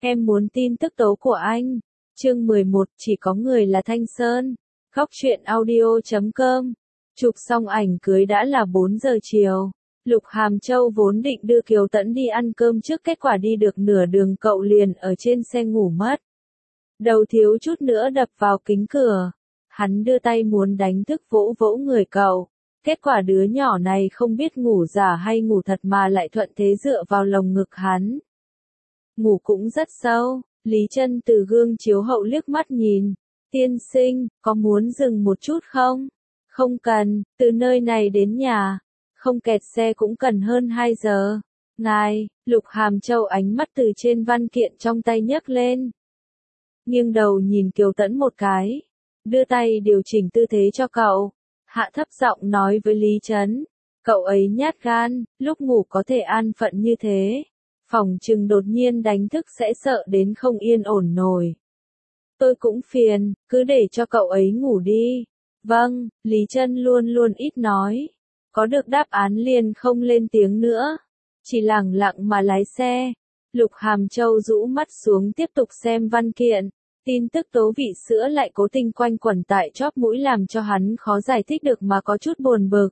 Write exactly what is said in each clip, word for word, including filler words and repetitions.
Em muốn tin tức tố của anh. Chương mười một, chỉ có người là Thanh Sơn. Góc truyện audio chấm com. Chụp xong ảnh cưới đã là bốn giờ chiều. Lục Hàm Châu vốn định đưa Kiều Tẫn đi ăn cơm trước, kết quả đi được nửa đường cậu liền ở trên xe ngủ mất. Đầu thiếu chút nữa đập vào kính cửa. Hắn đưa tay muốn đánh thức vỗ vỗ người cậu. Kết quả đứa nhỏ này không biết ngủ giả hay ngủ thật mà lại thuận thế dựa vào lồng ngực hắn. Ngủ cũng rất sâu. Lý Trân từ gương chiếu hậu liếc mắt nhìn. Tiên sinh, có muốn dừng một chút không? Không cần, từ nơi này đến nhà. Không kẹt xe cũng cần hơn hai giờ. Ngài, Lục Hàm Châu ánh mắt từ trên văn kiện trong tay nhấc lên. Nghiêng đầu nhìn Kiều Tẫn một cái. Đưa tay điều chỉnh tư thế cho cậu. Hạ thấp giọng nói với Lý Trấn. Cậu ấy nhát gan, lúc ngủ có thể an phận như thế. Phòng chừng đột nhiên đánh thức sẽ sợ đến không yên ổn nổi. Tôi cũng phiền, cứ để cho cậu ấy ngủ đi. Vâng, Lý Trân luôn luôn ít nói. Có được đáp án liền không lên tiếng nữa. Chỉ lẳng lặng mà lái xe. Lục Hàm Châu rũ mắt xuống tiếp tục xem văn kiện. Tin tức tố vị sữa lại cố tình quanh quẩn tại chóp mũi làm cho hắn khó giải thích được mà có chút buồn bực.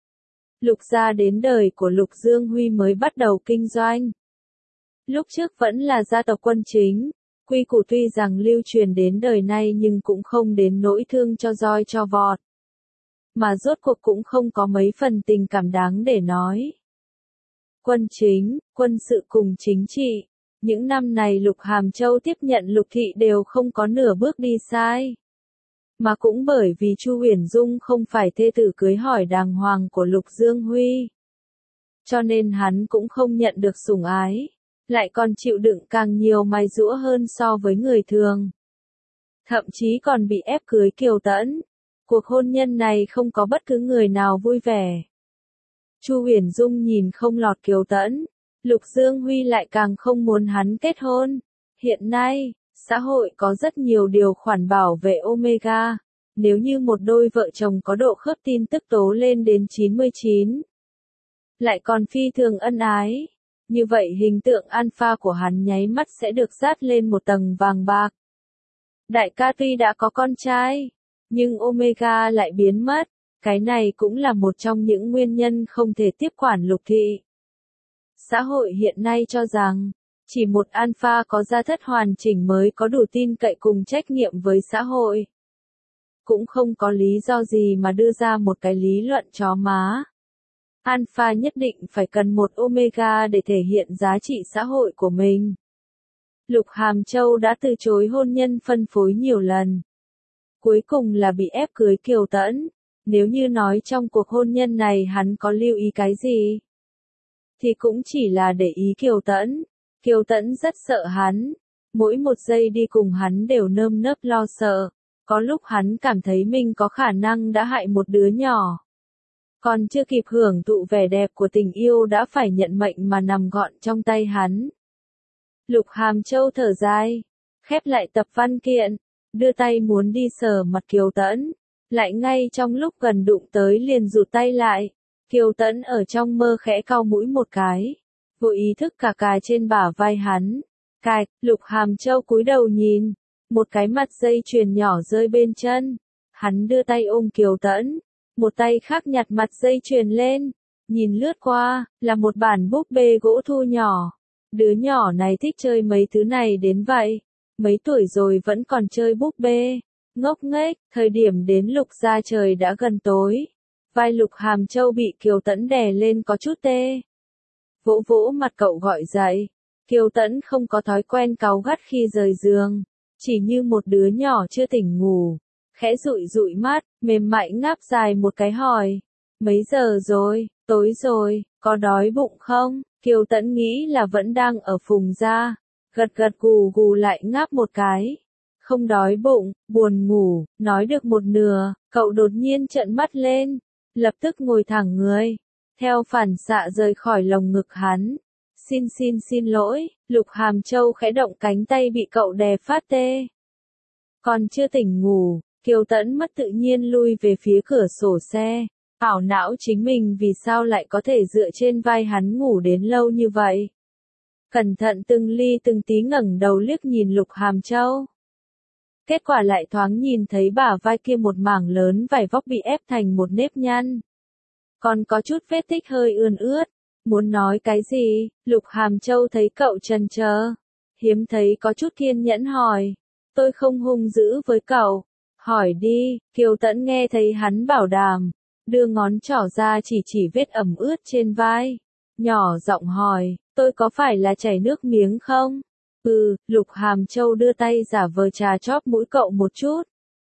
Lục gia đến đời của Lục Dương Huy mới bắt đầu kinh doanh. Lúc trước vẫn là gia tộc quân chính, quy củ tuy rằng lưu truyền đến đời nay nhưng cũng không đến nỗi thương cho roi cho vọt. Mà rốt cuộc cũng không có mấy phần tình cảm đáng để nói. Quân chính, quân sự cùng chính trị, những năm này Lục Hàm Châu tiếp nhận Lục thị đều không có nửa bước đi sai. Mà cũng bởi vì Chu Huyền Dung không phải thê tử cưới hỏi đàng hoàng của Lục Dương Huy. Cho nên hắn cũng không nhận được sủng ái. Lại còn chịu đựng càng nhiều mài giũa hơn so với người thường. Thậm chí còn bị ép cưới Kiều Tẫn. Cuộc hôn nhân này không có bất cứ người nào vui vẻ. Chu Huyền Dung nhìn không lọt Kiều Tẫn. Lục Dương Huy lại càng không muốn hắn kết hôn. Hiện nay, xã hội có rất nhiều điều khoản bảo vệ Omega. Nếu như một đôi vợ chồng có độ khớp tin tức tố lên đến chín mươi chín. Lại còn phi thường ân ái. Như vậy hình tượng alpha của hắn nháy mắt sẽ được dát lên một tầng vàng bạc. Đại ca tuy đã có con trai, nhưng Omega lại biến mất. Cái này cũng là một trong những nguyên nhân không thể tiếp quản Lục thị. Xã hội hiện nay cho rằng, chỉ một alpha có gia thất hoàn chỉnh mới có đủ tin cậy cùng trách nhiệm với xã hội. Cũng không có lý do gì mà đưa ra một cái lý luận chó má. Alpha nhất định phải cần một Omega để thể hiện giá trị xã hội của mình. Lục Hàm Châu đã từ chối hôn nhân phân phối nhiều lần. Cuối cùng là bị ép cưới Kiều Tẫn. Nếu như nói trong cuộc hôn nhân này hắn có lưu ý cái gì, thì cũng chỉ là để ý Kiều Tẫn. Kiều Tẫn rất sợ hắn. Mỗi một giây đi cùng hắn đều nơm nớp lo sợ. Có lúc hắn cảm thấy mình có khả năng đã hại một đứa nhỏ. Còn chưa kịp hưởng thụ vẻ đẹp của tình yêu đã phải nhận mệnh mà nằm gọn trong tay hắn. Lục Hàm Châu thở dài, khép lại tập văn kiện, đưa tay muốn đi sờ mặt Kiều Tẫn, lại ngay trong lúc gần đụng tới liền rụt tay lại. Kiều Tẫn ở trong mơ khẽ cau mũi một cái, vô ý thức cà cà trên bả vai hắn. Cạch, Lục Hàm Châu cúi đầu nhìn, một cái mặt dây chuyền nhỏ rơi bên chân. Hắn đưa tay ôm Kiều Tẫn. Một tay khác nhặt mặt dây chuyền lên, nhìn lướt qua, là một bản búp bê gỗ thu nhỏ. Đứa nhỏ này thích chơi mấy thứ này đến vậy, mấy tuổi rồi vẫn còn chơi búp bê. Ngốc nghếch, thời điểm đến Lục gia trời đã gần tối. Vai Lục Hàm Châu bị Kiều Tẫn đè lên có chút tê. Vỗ vỗ mặt cậu gọi dậy. Kiều Tẫn không có thói quen cáu gắt khi rời giường, chỉ như một đứa nhỏ chưa tỉnh ngủ. Khẽ dụi dụi mắt, mềm mại ngáp dài một cái hỏi. Mấy giờ rồi, tối rồi, có đói bụng không? Kiều Tẫn nghĩ là vẫn đang ở Phùng gia. Gật gật gù gù lại ngáp một cái. Không đói bụng, buồn ngủ, nói được một nửa, cậu đột nhiên trợn mắt lên. Lập tức ngồi thẳng người. Theo phản xạ rời khỏi lồng ngực hắn. Xin xin xin lỗi, Lục Hàm Châu khẽ động cánh tay bị cậu đè phát tê. Còn chưa tỉnh ngủ. Kiều Tẫn mất tự nhiên lui về phía cửa sổ xe, ảo não chính mình vì sao lại có thể dựa trên vai hắn ngủ đến lâu như vậy. cẩn thận từng ly từng tí ngẩng đầu liếc nhìn Lục Hàm Châu. Kết quả lại thoáng nhìn thấy bả vai kia một mảng lớn vải vóc bị ép thành một nếp nhăn. Còn có chút vết tích hơi ươn ướt. Muốn nói cái gì, Lục Hàm Châu thấy cậu chần chờ, hiếm thấy có chút kiên nhẫn hỏi. Tôi không hung dữ với cậu. Hỏi đi, Kiều Tẫn nghe thấy hắn bảo đảm, đưa ngón trỏ ra chỉ chỉ vết ẩm ướt trên vai. Nhỏ giọng hỏi, tôi có phải là chảy nước miếng không? Ừ, Lục Hàm Châu đưa tay giả vờ trà chóp mũi cậu một chút.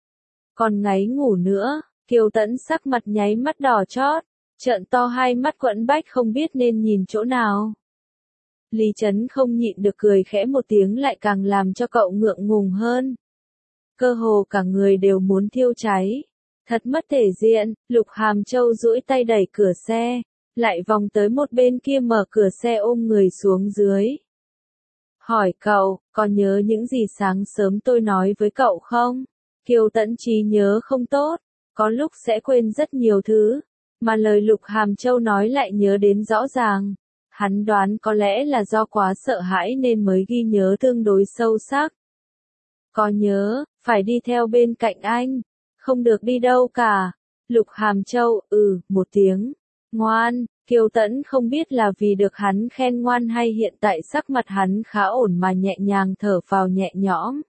Còn ngáy ngủ nữa, Kiều Tẫn sắc mặt nháy mắt đỏ chót, trợn to hai mắt quẫn bách không biết nên nhìn chỗ nào. Lý Trấn không nhịn được cười khẽ một tiếng lại càng làm cho cậu ngượng ngùng hơn. Cơ hồ cả người đều muốn thiêu cháy. Thật mất thể diện, Lục Hàm Châu duỗi tay đẩy cửa xe, lại vòng tới một bên kia mở cửa xe ôm người xuống dưới. Hỏi cậu, còn nhớ những gì sáng sớm tôi nói với cậu không? Kiều Tẫn trí nhớ không tốt, có lúc sẽ quên rất nhiều thứ, mà lời Lục Hàm Châu nói lại nhớ đến rõ ràng. Hắn đoán có lẽ là do quá sợ hãi nên mới ghi nhớ tương đối sâu sắc. Có nhớ, phải đi theo bên cạnh anh, không được đi đâu cả. Lục Hàm Châu, ừ, một tiếng. Ngoan, Kiều Tẫn không biết là vì được hắn khen ngoan hay hiện tại sắc mặt hắn khá ổn mà nhẹ nhàng thở phào nhẹ nhõm.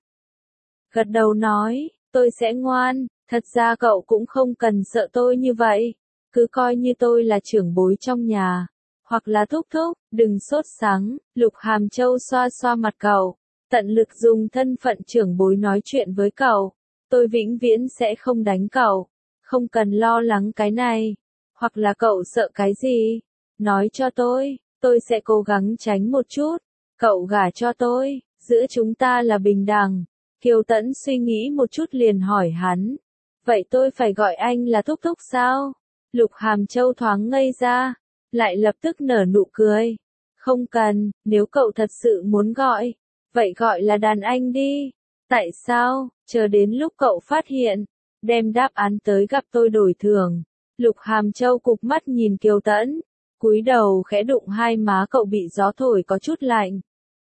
Gật đầu nói, tôi sẽ ngoan, thật ra cậu cũng không cần sợ tôi như vậy, cứ coi như tôi là trưởng bối trong nhà, hoặc là thúc thúc, đừng sốt sắng. Lục Hàm Châu xoa xoa mặt cậu, tận lực dùng thân phận trưởng bối nói chuyện với cậu, tôi vĩnh viễn sẽ không đánh cậu, không cần lo lắng cái này. Hoặc là cậu sợ cái gì? Nói cho tôi, tôi sẽ cố gắng tránh một chút. Cậu gả cho tôi, giữa chúng ta là bình đẳng. Kiều Tẫn suy nghĩ một chút liền hỏi hắn. Vậy tôi phải gọi anh là thúc thúc sao? Lục Hàm Châu thoáng ngây ra, lại lập tức nở nụ cười. Không cần, nếu cậu thật sự muốn gọi, vậy gọi là đàn anh đi. Tại sao? Chờ đến lúc cậu phát hiện, đem đáp án tới gặp tôi đổi thưởng. Lục Hàm Châu cụp mắt nhìn Kiều Tẫn, cúi đầu khẽ đụng hai má cậu bị gió thổi có chút lạnh.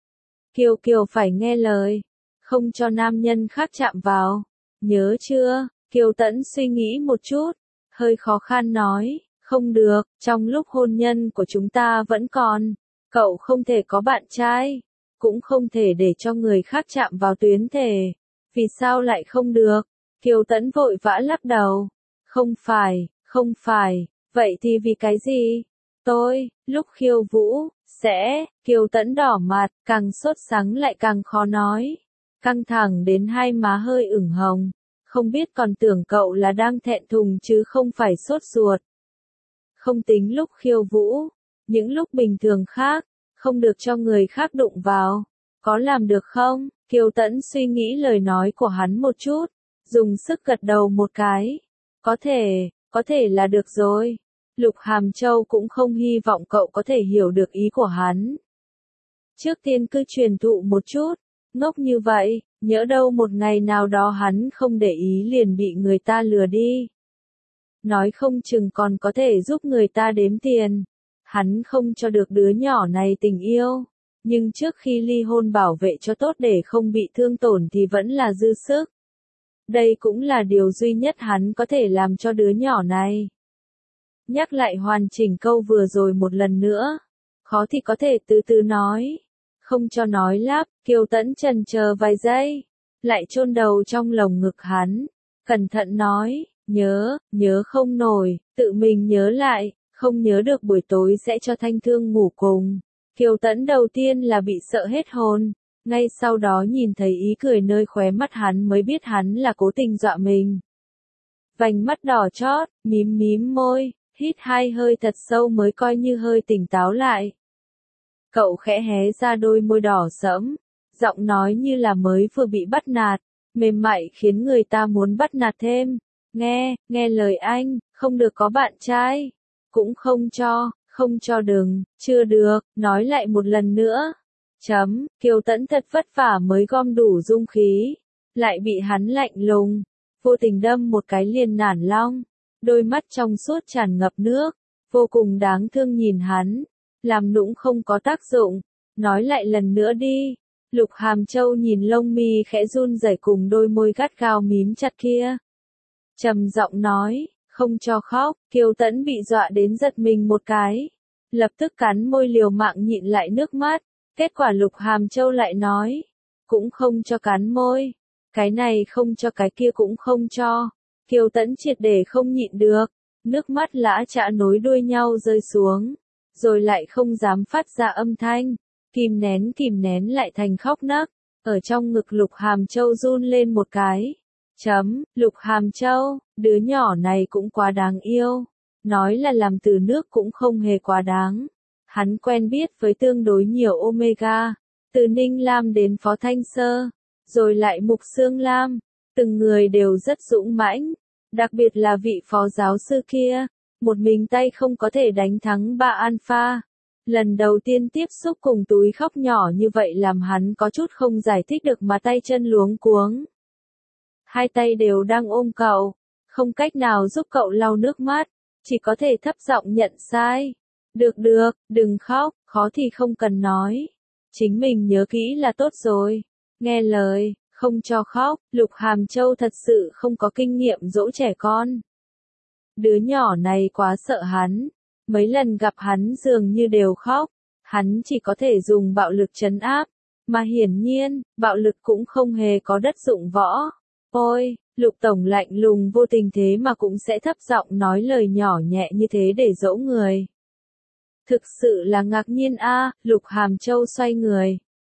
Kiều Kiều phải nghe lời, không cho nam nhân khác chạm vào, nhớ chưa? Kiều Tẫn suy nghĩ một chút, hơi khó khăn nói, không được, trong lúc hôn nhân của chúng ta vẫn còn, cậu không thể có bạn trai, cũng không thể để cho người khác chạm vào tuyến thể. Vì sao lại không được? Kiều Tẫn vội vã lắc đầu, không phải. Không phải, vậy thì vì cái gì? Tôi, lúc khiêu vũ, sẽ, Kiều Tẫn đỏ mặt, càng sốt sắng lại càng khó nói. Căng thẳng đến hai má hơi ửng hồng, không biết còn tưởng cậu là đang thẹn thùng chứ không phải sốt ruột. Không tính lúc khiêu vũ, những lúc bình thường khác, không được cho người khác đụng vào, có làm được không? Kiều Tẫn suy nghĩ lời nói của hắn một chút, dùng sức gật đầu một cái. Có thể. Có thể là được rồi. Lục Hàm Châu cũng không hy vọng cậu có thể hiểu được ý của hắn. Trước tiên cứ truyền thụ một chút, ngốc như vậy, nhỡ đâu một ngày nào đó hắn không để ý liền bị người ta lừa đi. Nói không chừng còn có thể giúp người ta đếm tiền. Hắn không cho được đứa nhỏ này tình yêu, nhưng trước khi ly hôn bảo vệ cho tốt để không bị thương tổn thì vẫn là dư sức. Đây cũng là điều duy nhất hắn có thể làm cho đứa nhỏ này. Nhắc lại hoàn chỉnh câu vừa rồi một lần nữa. Khó thì có thể từ từ nói. Không cho nói lắp, Kiều Tẫn chần chờ vài giây. Lại chôn đầu trong lồng ngực hắn. Cẩn thận nói, nhớ, nhớ không nổi, tự mình nhớ lại, không nhớ được buổi tối sẽ cho Thanh Thương ngủ cùng. Kiều Tẫn đầu tiên là bị sợ hết hồn. Ngay sau đó nhìn thấy ý cười nơi khóe mắt hắn mới biết hắn là cố tình dọa mình. Vành mắt đỏ chót, mím mím môi, hít hai hơi thật sâu mới coi như hơi tỉnh táo lại. Cậu khẽ hé ra đôi môi đỏ sẫm, giọng nói như là mới vừa bị bắt nạt, mềm mại khiến người ta muốn bắt nạt thêm. Nghe, nghe lời anh, không được có bạn trai, cũng không cho, không cho đừng, chưa được, nói lại một lần nữa. Chấm, Kiều Tẫn thật vất vả mới gom đủ dung khí, lại bị hắn lạnh lùng, vô tình đâm một cái liền nản long, đôi mắt trong suốt tràn ngập nước, vô cùng đáng thương nhìn hắn, làm nũng không có tác dụng, nói lại lần nữa đi. Lục Hàm Châu nhìn lông mi khẽ run rẩy cùng đôi môi gắt gao mím chặt kia. Trầm giọng nói, không cho khóc, Kiều Tẫn bị dọa đến giật mình một cái. Lập tức cắn môi liều mạng nhịn lại nước mắt. Kết quả Lục Hàm Châu lại nói, cũng không cho cắn môi. Cái này không cho cái kia cũng không cho. Kiều Tẫn triệt để không nhịn được. Nước mắt lã chã nối đuôi nhau rơi xuống. Rồi lại không dám phát ra âm thanh. Kìm nén kìm nén lại thành khóc nấc. Ở trong ngực Lục Hàm Châu run lên một cái. Chấm, Lục Hàm Châu, đứa nhỏ này cũng quá đáng yêu. Nói là làm từ nước cũng không hề quá đáng. Hắn quen biết với tương đối nhiều Omega. Từ Ninh Lam đến Phó Thanh Sơ. Rồi lại Mục Sương Lam. Từng người đều rất dũng mãnh. Đặc biệt là vị phó giáo sư kia. Một mình tay không có thể đánh thắng ba alpha. Lần đầu tiên tiếp xúc cùng túi khóc nhỏ như vậy làm hắn có chút không giải thích được mà tay chân luống cuống. Hai tay đều đang ôm cậu. Không cách nào giúp cậu lau nước mắt. Chỉ có thể thấp giọng nhận sai. Được được, đừng khóc, khó thì không cần nói. Chính mình nhớ kỹ là tốt rồi. Nghe lời, không cho khóc. Lục Hàm Châu thật sự không có kinh nghiệm dỗ trẻ con. Đứa nhỏ này quá sợ hắn. Mấy lần gặp hắn dường như đều khóc. Hắn chỉ có thể dùng bạo lực trấn áp. Mà hiển nhiên, bạo lực cũng không hề có đất dụng võ. Ôi, Lục Tổng lạnh lùng vô tình thế mà cũng sẽ thấp giọng nói lời nhỏ nhẹ như thế để dỗ người. Thực sự là ngạc nhiên a. Lục Hàm Châu xoay người.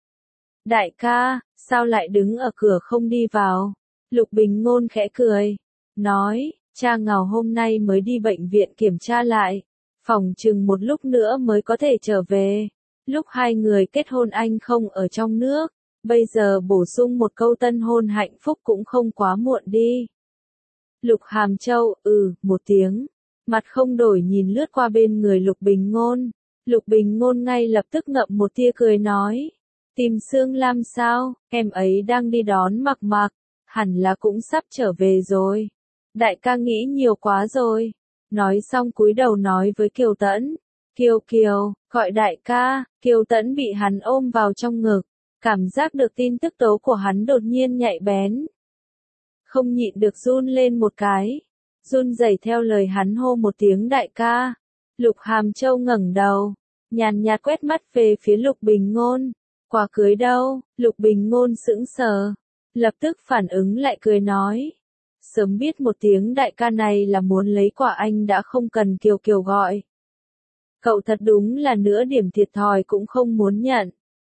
Đại ca, sao lại đứng ở cửa không đi vào? Lục Bình Ngôn khẽ cười. Nói, cha Ngào hôm nay mới đi bệnh viện kiểm tra lại. Phòng chừng một lúc nữa mới có thể trở về. Lúc hai người kết hôn anh không ở trong nước. Bây giờ bổ sung một câu tân hôn hạnh phúc cũng không quá muộn đi. Lục Hàm Châu, ừ, một tiếng. Mặt không đổi nhìn lướt qua bên người Lục Bình Ngôn. Lục Bình Ngôn ngay lập tức ngậm một tia cười nói. Tìm Sương Lam sao, em ấy đang đi đón Mặc Mặc. Hẳn là cũng sắp trở về rồi. Đại ca nghĩ nhiều quá rồi. Nói xong cúi đầu nói với Kiều Tẫn. Kiều Kiều, gọi đại ca. Kiều Tẫn bị hắn ôm vào trong ngực. Cảm giác được tin tức tố của hắn đột nhiên nhạy bén. Không nhịn được run lên một cái. Run rẩy theo lời hắn hô một tiếng đại ca. Lục Hàm Châu ngẩng đầu. Nhàn nhạt quét mắt về phía Lục Bình Ngôn. Quà cưới đâu? Lục Bình Ngôn sững sờ. Lập tức phản ứng lại cười nói. Sớm biết một tiếng đại ca này là muốn lấy quà anh đã không cần Kiều Kiều gọi. Cậu thật đúng là nửa điểm thiệt thòi cũng không muốn nhận.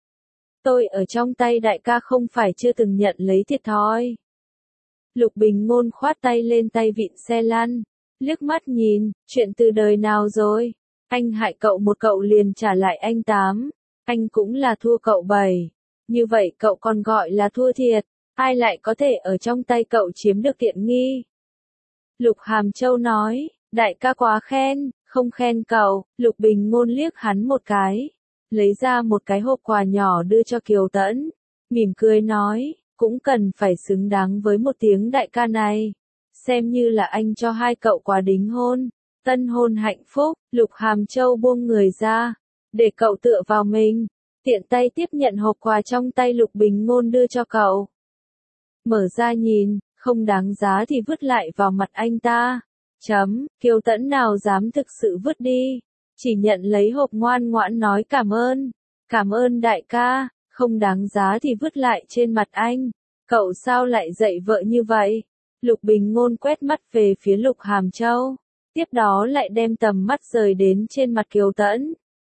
Tôi ở trong tay đại ca không phải chưa từng nhận lấy thiệt thòi. Lục Bình Ngôn khoát tay lên tay vịn xe lăn. Liếc mắt nhìn, chuyện từ đời nào rồi? Anh hại cậu một cậu liền trả lại anh tám. Anh cũng là thua cậu bảy. Như vậy cậu còn gọi là thua thiệt. Ai lại có thể ở trong tay cậu chiếm được tiện nghi? Lục Hàm Châu nói, đại ca quá khen, không khen cậu. Lục Bình Ngôn liếc hắn một cái. Lấy ra một cái hộp quà nhỏ đưa cho Kiều Tẫn. Mỉm cười nói, cũng cần phải xứng đáng với một tiếng đại ca này. Xem như là anh cho hai cậu quà đính hôn. Tân hôn hạnh phúc. Lục Hàm Châu buông người ra. Để cậu tựa vào mình. Tiện tay tiếp nhận hộp quà trong tay Lục Bình Ngôn đưa cho cậu. Mở ra nhìn, không đáng giá thì vứt lại vào mặt anh ta. Chấm, Kiều Tẫn nào dám thực sự vứt đi. Chỉ nhận lấy hộp ngoan ngoãn nói cảm ơn. Cảm ơn đại ca, không đáng giá thì vứt lại trên mặt anh. Cậu sao lại dạy vợ như vậy? Lục Bình Ngôn quét mắt về phía Lục Hàm Châu. Tiếp đó lại đem tầm mắt rời đến trên mặt Kiều Tẫn.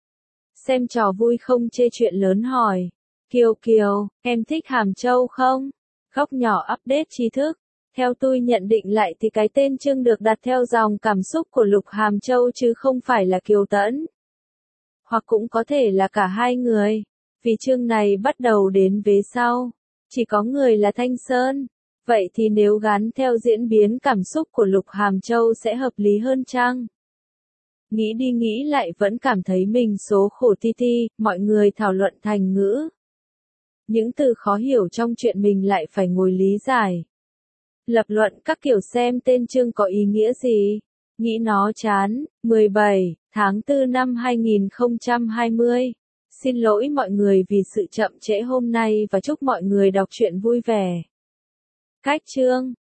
Xem trò vui không chê chuyện lớn hỏi. Kiều Kiều, em thích Hàm Châu không? Góc nhỏ update tri thức. Theo tôi nhận định lại thì cái tên Trương được đặt theo dòng cảm xúc của Lục Hàm Châu chứ không phải là Kiều Tẫn. Hoặc cũng có thể là cả hai người. Vì chương này bắt đầu đến vế sau. Chỉ có người là Thanh Sơn. Vậy thì nếu gắn theo diễn biến cảm xúc của Lục Hàm Châu sẽ hợp lý hơn chăng? Nghĩ đi nghĩ lại vẫn cảm thấy mình số khổ ti ti, mọi người thảo luận thành ngữ. Những từ khó hiểu trong chuyện mình lại phải ngồi lý giải. Lập luận các kiểu xem tên chương có ý nghĩa gì. Nghĩ nó chán. mười bảy tháng tư năm hai nghìn không trăm hai mươi. Xin lỗi mọi người vì sự chậm trễ hôm nay và chúc mọi người đọc truyện vui vẻ. Cách chương